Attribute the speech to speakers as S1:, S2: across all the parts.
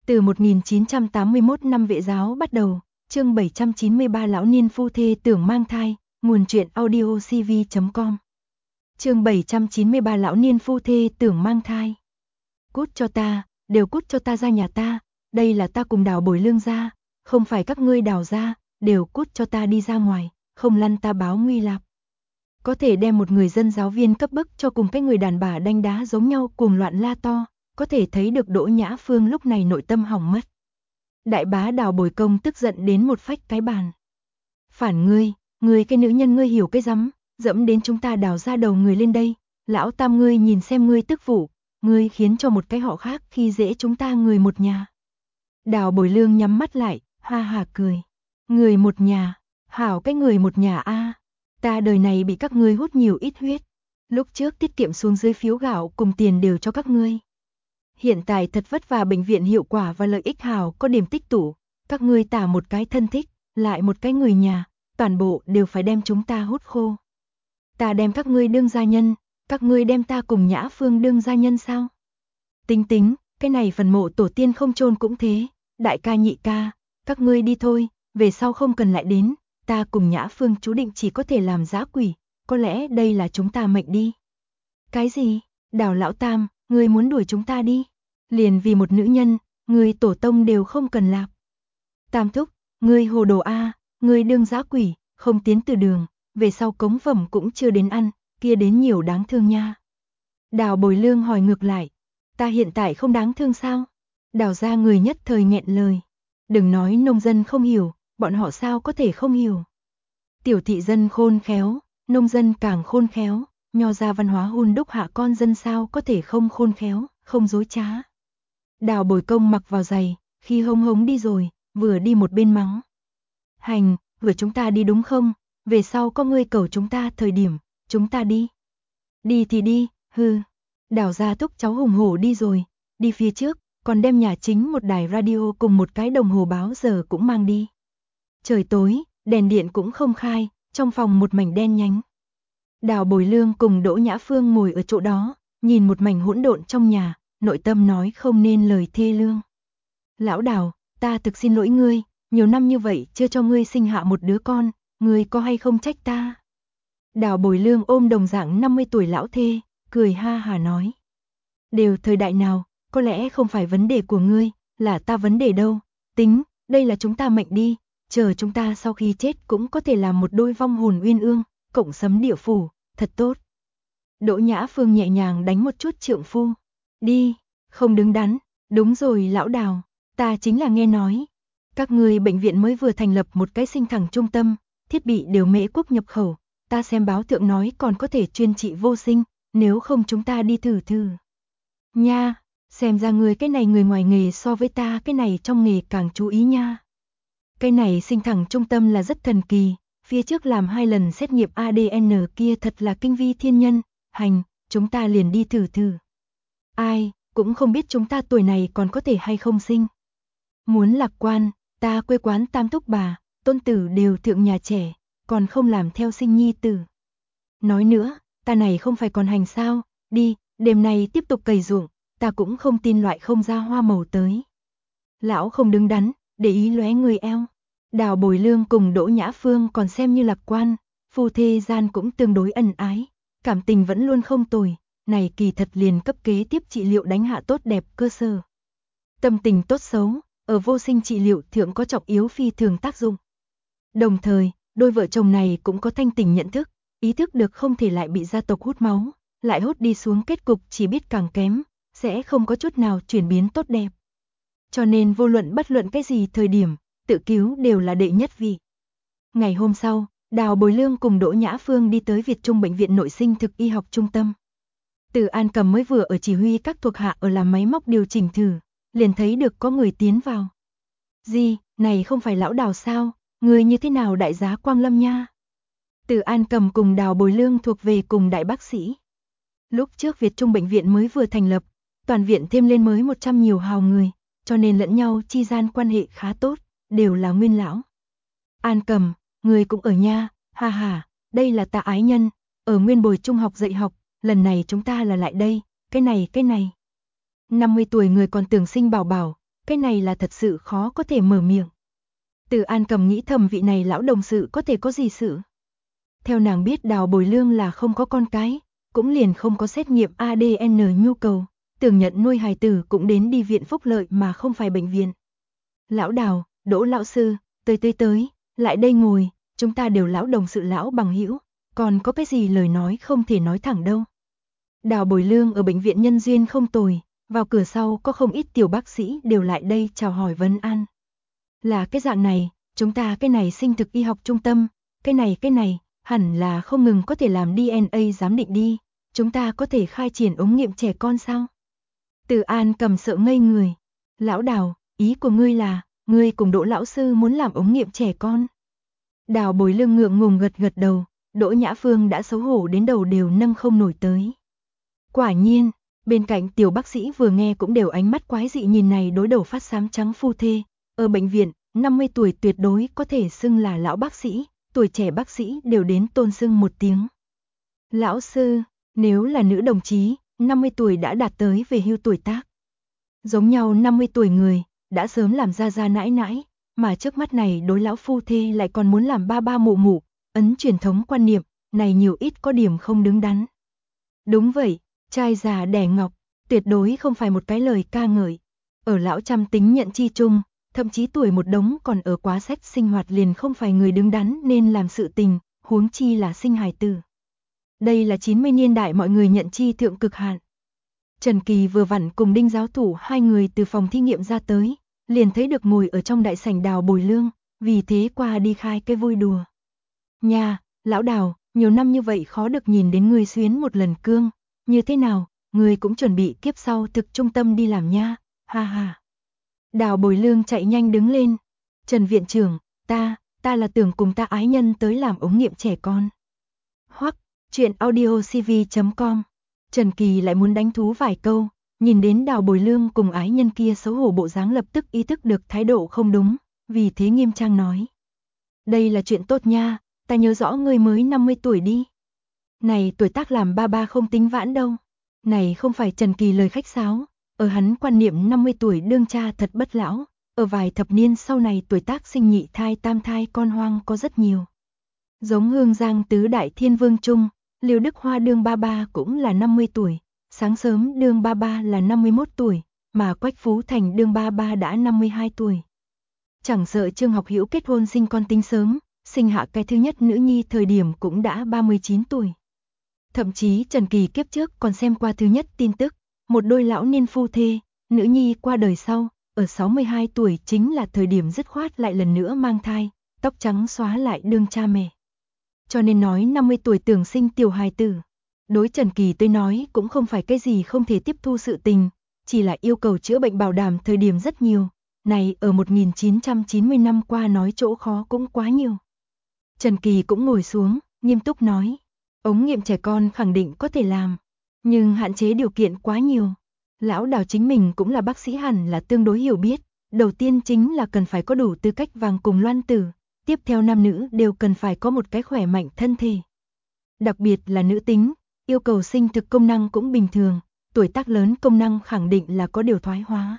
S1: Từ 1981 năm Vệ giáo bắt đầu, chương 793 lão niên phu thê tưởng mang thai, nguồn truyện audio cv.com. Chương 793 lão niên phu thê tưởng mang thai. Cút cho ta, đều cút cho ta ra nhà ta, đây là ta cùng Đào Bồi Lương ra, không phải các ngươi Đào ra, đều cút cho ta đi ra ngoài, không lăn ta báo nguy lạp. Có thể đem một người dân giáo viên cấp bức cho cùng cái người đàn bà đanh đá giống nhau cuồng loạn la to, có thể thấy được Đỗ Nhã Phương lúc này nội tâm hỏng mất. Đại bá Đào Bồi Công tức giận đến một phách cái bàn. Phản ngươi cái nữ nhân ngươi hiểu cái rắm, dẫm đến chúng ta Đào ra đầu người lên đây, lão tam ngươi nhìn xem ngươi tức vụ, ngươi khiến cho một cái họ khác khi dễ chúng ta người một nhà. Đào Bồi Lương nhắm mắt lại, ha ha cười. Người một nhà, hảo cái người một nhà a, ta đời này bị các ngươi hút nhiều ít huyết, lúc trước tiết kiệm xuống dưới phiếu gạo cùng tiền đều cho các ngươi. Hiện tại thật vất vả bệnh viện hiệu quả và lợi ích hảo có điểm tích tụ, các ngươi tả một cái thân thích, lại một cái người nhà, toàn bộ đều phải đem chúng ta hút khô. Ta đem các ngươi đương gia nhân, các ngươi đem ta cùng Nhã Phương đương gia nhân sao? Tính, cái này phần mộ tổ tiên không chôn cũng thế, đại ca nhị ca, các ngươi đi thôi, về sau không cần lại đến, ta cùng Nhã Phương chú định chỉ có thể làm dã quỷ, có lẽ đây là chúng ta mệnh đi. Cái gì? Đào lão tam, ngươi muốn đuổi chúng ta đi? Liền vì một nữ nhân, ngươi tổ tông đều không cần lạp. Tam thúc, ngươi hồ đồ a, ngươi đương dã quỷ, không tiến từ đường, về sau cống phẩm cũng chưa đến ăn, kia đến nhiều đáng thương nha. Đào Bồi Lương hỏi ngược lại, ta hiện tại không đáng thương sao? Đào ra người nhất thời nghẹn lời. Đừng nói nông dân không hiểu, bọn họ sao có thể không hiểu. Tiểu thị dân khôn khéo, nông dân càng khôn khéo, nho ra văn hóa hun đúc hạ con dân sao có thể không khôn khéo, không dối trá. Đào Bồi Công mặc vào giày, khi hống đi rồi, vừa đi một bên mắng. Hành, vừa chúng ta đi đúng không? Về sau có ngươi cầu chúng ta thời điểm, chúng ta đi. Đi thì đi, hư. Đào gia thúc cháu hùng hổ đi rồi, đi phía trước, còn đem nhà chính một đài radio cùng một cái đồng hồ báo giờ cũng mang đi. Trời tối, đèn điện cũng không khai, trong phòng một mảnh đen nhánh. Đào Bồi Lương cùng Đỗ Nhã Phương ngồi ở chỗ đó, nhìn một mảnh hỗn độn trong nhà, nội tâm nói không nên lời thê lương. Lão Đào, ta thực xin lỗi ngươi, nhiều năm như vậy chưa cho ngươi sinh hạ một đứa con, ngươi có hay không trách ta? Đào Bồi Lương ôm đồng dạng 50 tuổi lão thê, cười ha hà nói. Đều thời đại nào, có lẽ không phải vấn đề của ngươi, là ta vấn đề đâu, tính, đây là chúng ta mệnh đi, chờ chúng ta sau khi chết cũng có thể làm một đôi vong hồn uyên ương, cộng sấm địa phủ, thật tốt. Đỗ Nhã Phương nhẹ nhàng đánh một chút trượng phu. Đi, không đứng đắn, đúng rồi lão Đào, ta chính là nghe nói. Các người bệnh viện mới vừa thành lập một cái sinh thẳng trung tâm, thiết bị đều Mễ Quốc nhập khẩu, ta xem báo thượng nói còn có thể chuyên trị vô sinh, nếu không chúng ta đi thử. Nha, xem ra người cái này người ngoài nghề so với ta cái này trong nghề càng chú ý nha. Cái này sinh thẳng trung tâm là rất thần kỳ, phía trước làm 2 lần xét nghiệm ADN kia thật là kinh vi thiên nhân, hành, chúng ta liền đi thử. Ai, cũng không biết chúng ta tuổi này còn có thể hay không sinh. Muốn lạc quan, ta quê quán tam thúc bà, tôn tử đều thượng nhà trẻ, còn không làm theo sinh nhi tử. Nói nữa, ta này không phải còn hành sao, đi, đêm nay tiếp tục cày ruộng, ta cũng không tin loại không ra hoa màu tới. Lão không đứng đắn, để ý lóe người eo. Đào Bồi Lương cùng Đỗ Nhã Phương còn xem như lạc quan, phu thê gian cũng tương đối ân ái, cảm tình vẫn luôn không tồi, này kỳ thật liền cấp kế tiếp trị liệu đánh hạ tốt đẹp cơ sở. Tâm tình tốt xấu, ở vô sinh trị liệu thượng có trọng yếu phi thường tác dụng. Đồng thời, đôi vợ chồng này cũng có thanh tỉnh nhận thức, ý thức được không thể lại bị gia tộc hút máu, lại hút đi xuống kết cục chỉ biết càng kém, sẽ không có chút nào chuyển biến tốt đẹp. Cho nên vô luận bất luận cái gì thời điểm, tự cứu đều là đệ nhất vị. Ngày hôm sau, Đào Bồi Lương cùng Đỗ Nhã Phương đi tới Việt Trung Bệnh viện Nội sinh thực y học trung tâm. Từ An Cầm mới vừa ở chỉ huy các thuộc hạ ở làm máy móc điều chỉnh thử, liền thấy được có người tiến vào. Gì, này không phải lão Đào sao, người như thế nào đại giá Quang Lâm nha? Từ An Cầm cùng Đào Bồi Lương thuộc về cùng đại bác sĩ. Lúc trước Việt Trung Bệnh viện mới vừa thành lập, toàn viện thêm lên mới 100 nhiều hào người, cho nên lẫn nhau chi gian quan hệ khá tốt, đều là nguyên lão. An Cầm, người cũng ở nha, ha ha, đây là ta ái nhân, ở Nguyên Bồi Trung học dạy học, lần này chúng ta là lại đây, cái này. 50 tuổi người còn tưởng sinh bảo bảo, cái này là thật sự khó có thể mở miệng. Từ An Cầm nghĩ thầm vị này lão đồng sự có thể có gì sự. Theo nàng biết Đào Bồi Lương là không có con cái, cũng liền không có xét nghiệm ADN nhu cầu, tưởng nhận nuôi hài tử cũng đến đi viện phúc lợi mà không phải bệnh viện. Lão Đào, Đỗ lão sư, tới, lại đây ngồi, chúng ta đều lão đồng sự lão bằng hữu, còn có cái gì lời nói không thể nói thẳng đâu. Đào Bồi Lương ở bệnh viện nhân duyên không tồi, vào cửa sau có không ít tiểu bác sĩ đều lại đây chào hỏi vấn an. Là cái dạng này, chúng ta cái này sinh thực y học trung tâm, cái này, hẳn là không ngừng có thể làm DNA giám định đi, chúng ta có thể khai triển ống nghiệm trẻ con sao? Từ An Cầm sợ ngây người. Lão Đào, ý của ngươi là, ngươi cùng Đỗ lão sư muốn làm ống nghiệm trẻ con. Đào Bồi Lương ngượng ngùng gật đầu, Đỗ Nhã Phương đã xấu hổ đến đầu đều nâng không nổi tới. Quả nhiên, bên cạnh tiểu bác sĩ vừa nghe cũng đều ánh mắt quái dị nhìn này đối đầu phát xám trắng phu thê. Ở bệnh viện, 50 tuổi tuyệt đối có thể xưng là lão bác sĩ, tuổi trẻ bác sĩ đều đến tôn xưng một tiếng. Lão sư, nếu là nữ đồng chí, 50 tuổi đã đạt tới về hưu tuổi tác. Giống nhau 50 tuổi người, đã sớm làm ra nãi nãi, mà trước mắt này đối lão phu thê lại còn muốn làm ba mụ, ấn truyền thống quan niệm, này nhiều ít có điểm không đứng đắn. Đúng vậy, trai già đẻ ngọc, tuyệt đối không phải một cái lời ca ngợi. Ở lão trăm tính nhận chi chung, thậm chí tuổi một đống còn ở quá sách sinh hoạt liền không phải người đứng đắn nên làm sự tình, huống chi là sinh hài tử. Đây là 90 niên đại mọi người nhận chi thượng cực hạn. Trần Kỳ vừa vặn cùng Đinh giáo thủ hai người từ phòng thí nghiệm ra tới, liền thấy được ngồi ở trong đại sảnh Đào Bồi Lương, vì thế qua đi khai cái vui đùa. Nha, lão Đào, nhiều năm như vậy khó được nhìn đến ngươi xuyến một lần cương, như thế nào, ngươi cũng chuẩn bị kiếp sau thực trung tâm đi làm nha, ha ha. Đào Bồi Lương chạy nhanh đứng lên. Trần viện trưởng, ta là tưởng cùng ta ái nhân tới làm ống nghiệm trẻ con. Hoắc, chuyện audiocv.com. Trần Kỳ lại muốn đánh thú vài câu, nhìn đến Đào Bồi Lương cùng ái nhân kia xấu hổ bộ dáng lập tức ý thức được thái độ không đúng, vì thế nghiêm trang nói. Đây là chuyện tốt nha, ta nhớ rõ ngươi mới 50 tuổi đi. Này tuổi tác làm ba không tính vãn đâu. Này không phải Trần Kỳ lời khách sáo, ở hắn quan niệm 50 tuổi đương cha thật bất lão, ở vài thập niên sau này tuổi tác sinh nhị thai tam thai con hoang có rất nhiều. Giống Hương Giang tứ đại thiên vương trung, Liêu Đức Hoa đương ba cũng là 50 tuổi, sáng sớm đương ba là 51 tuổi, mà Quách Phú Thành đương ba đã 52 tuổi. Chẳng sợ Trương Học Hữu kết hôn sinh con tính sớm, sinh hạ cái thứ nhất nữ nhi thời điểm cũng đã 39 tuổi. Thậm chí Trần Kỳ kiếp trước còn xem qua thứ nhất tin tức, một đôi lão niên phu thê, nữ nhi qua đời sau, ở 62 tuổi chính là thời điểm dứt khoát lại lần nữa mang thai, tóc trắng xóa lại đương cha mẹ. Cho nên nói 50 tuổi tưởng sinh tiểu hài tử. Đối Trần Kỳ tôi nói cũng không phải cái gì không thể tiếp thu sự tình, chỉ là yêu cầu chữa bệnh bảo đảm thời điểm rất nhiều. Này ở 1990 năm qua nói chỗ khó cũng quá nhiều. Trần Kỳ cũng ngồi xuống, nghiêm túc nói. Ống nghiệm trẻ con khẳng định có thể làm, nhưng hạn chế điều kiện quá nhiều. Lão Đào chính mình cũng là bác sĩ hẳn là tương đối hiểu biết. Đầu tiên chính là cần phải có đủ tư cách vàng cùng loan tử. Tiếp theo nam nữ đều cần phải có một cái khỏe mạnh thân thể. Đặc biệt là nữ tính, yêu cầu sinh thực công năng cũng bình thường, tuổi tác lớn công năng khẳng định là có điều thoái hóa.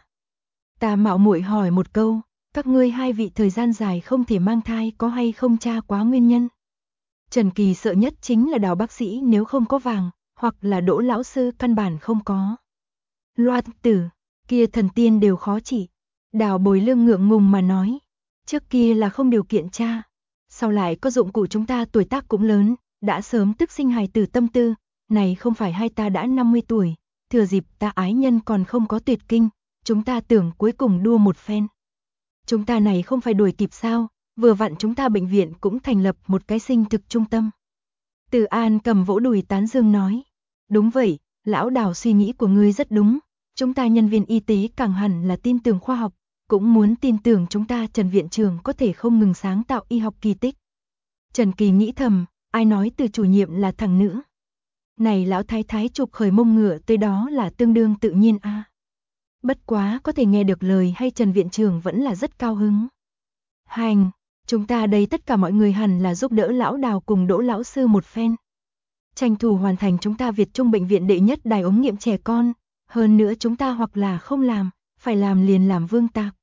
S1: Ta mạo muội hỏi một câu, các ngươi hai vị thời gian dài không thể mang thai có hay không tra quá nguyên nhân? Trần Kỳ sợ nhất chính là Đào bác sĩ nếu không có vàng, hoặc là Đỗ lão sư căn bản không có. Loan tử, kia thần tiên đều khó trị. Đào Bồi Lương ngượng ngùng mà nói. Trước kia là không điều kiện tra, sau lại có dụng cụ chúng ta tuổi tác cũng lớn, đã sớm tức sinh hài tử tâm tư, này không phải hai ta đã 50 tuổi, thừa dịp ta ái nhân còn không có tuyệt kinh, chúng ta tưởng cuối cùng đua một phen. Chúng ta này không phải đuổi kịp sao, vừa vặn chúng ta bệnh viện cũng thành lập một cái sinh thực trung tâm. Từ An cầm vỗ đùi tán dương nói, đúng vậy, lão Đào suy nghĩ của ngươi rất đúng, chúng ta nhân viên y tế càng hẳn là tin tưởng khoa học. Cũng muốn tin tưởng chúng ta Trần viện trưởng có thể không ngừng sáng tạo y học kỳ tích. Trần Kỳ nghĩ thầm, ai nói từ chủ nhiệm là thằng nữ. Này lão thái thái chụp khởi mông ngựa tới đó là tương đương tự nhiên a. Bất quá có thể nghe được lời hay Trần viện trưởng vẫn là rất cao hứng. Hành, chúng ta đây tất cả mọi người hẳn là giúp đỡ lão Đào cùng Đỗ lão sư một phen. Tranh thủ hoàn thành chúng ta Việt Trung bệnh viện đệ nhất đài ống nghiệm trẻ con, hơn nữa chúng ta hoặc là không làm, phải làm liền làm vương tạc.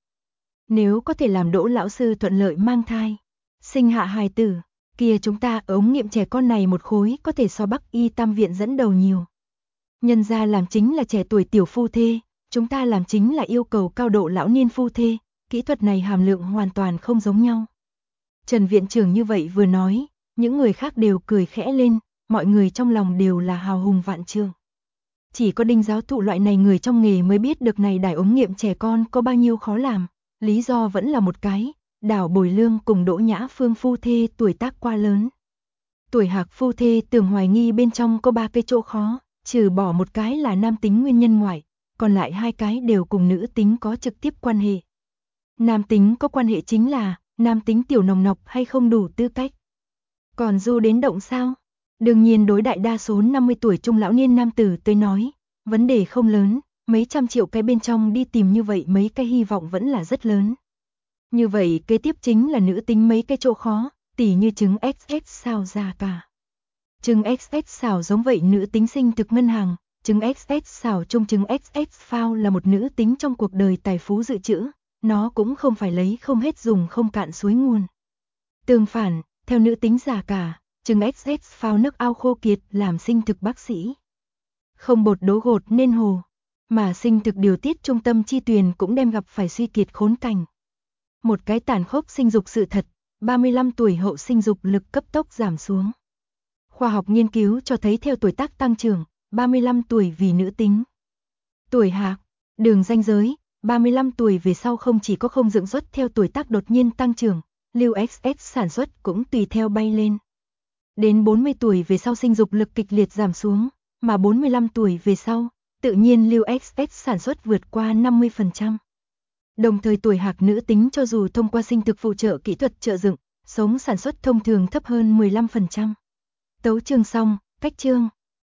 S1: Nếu có thể làm Đỗ lão sư thuận lợi mang thai, sinh hạ hài tử, kia chúng ta ở ống nghiệm trẻ con này một khối có thể so Bắc Y Tam viện dẫn đầu nhiều. Nhân gia làm chính là trẻ tuổi tiểu phu thê, chúng ta làm chính là yêu cầu cao độ lão niên phu thê, kỹ thuật này hàm lượng hoàn toàn không giống nhau. Trần viện trưởng như vậy vừa nói, những người khác đều cười khẽ lên, mọi người trong lòng đều là hào hùng vạn trượng. Chỉ có Đinh giáo thụ loại này người trong nghề mới biết được này đài ống nghiệm trẻ con có bao nhiêu khó làm, lý do vẫn là một cái, Đào Bồi Lương cùng Đỗ Nhã Phương phu thê tuổi tác quá lớn. Tuổi Hạc phu thê tưởng hoài nghi bên trong có 3 cái chỗ khó, trừ bỏ một cái là nam tính nguyên nhân ngoại, còn lại 2 cái đều cùng nữ tính có trực tiếp quan hệ. Nam tính có quan hệ chính là, nam tính tiểu nồng nọc hay không đủ tư cách. Còn du đến động sao? Đương nhiên đối đại đa số 50 tuổi trung lão niên nam tử tới nói, vấn đề không lớn, mấy trăm triệu cái bên trong đi tìm như vậy mấy cái hy vọng vẫn là rất lớn. Như vậy kế tiếp chính là nữ tính mấy cái chỗ khó, tỉ như trứng XX sao ra cả. Trứng XX xào giống vậy nữ tính sinh thực ngân hàng, trứng XX xào chung trứng XX phao là một nữ tính trong cuộc đời tài phú dự trữ, nó cũng không phải lấy không hết dùng không cạn suối nguồn. Tương phản, theo nữ tính già cả, trứng XX phao nước ao khô kiệt làm sinh thực bác sĩ. Không bột đố gột nên hồ, mà sinh thực điều tiết trung tâm chi tuyền cũng đem gặp phải suy kiệt khốn cảnh. Một cái tàn khốc sinh dục sự thật, 35 tuổi hậu sinh dục lực cấp tốc giảm xuống. Khoa học nghiên cứu cho thấy theo tuổi tác tăng trưởng, 35 tuổi vì nữ tính. Tuổi Hạc, đường ranh giới, 35 tuổi về sau không chỉ có không dưỡng xuất theo tuổi tác đột nhiên tăng trưởng, lưu XX sản xuất cũng tùy theo bay lên. Đến 40 tuổi về sau sinh dục lực kịch liệt giảm xuống, mà 45 tuổi về sau, tự nhiên lưu XX sản xuất vượt qua 50%. Đồng thời tuổi Hạc nữ tính cho dù thông qua sinh thực phụ trợ kỹ thuật trợ dựng, sống sản xuất thông thường thấp hơn 15%. Tấu chương xong, cách chương.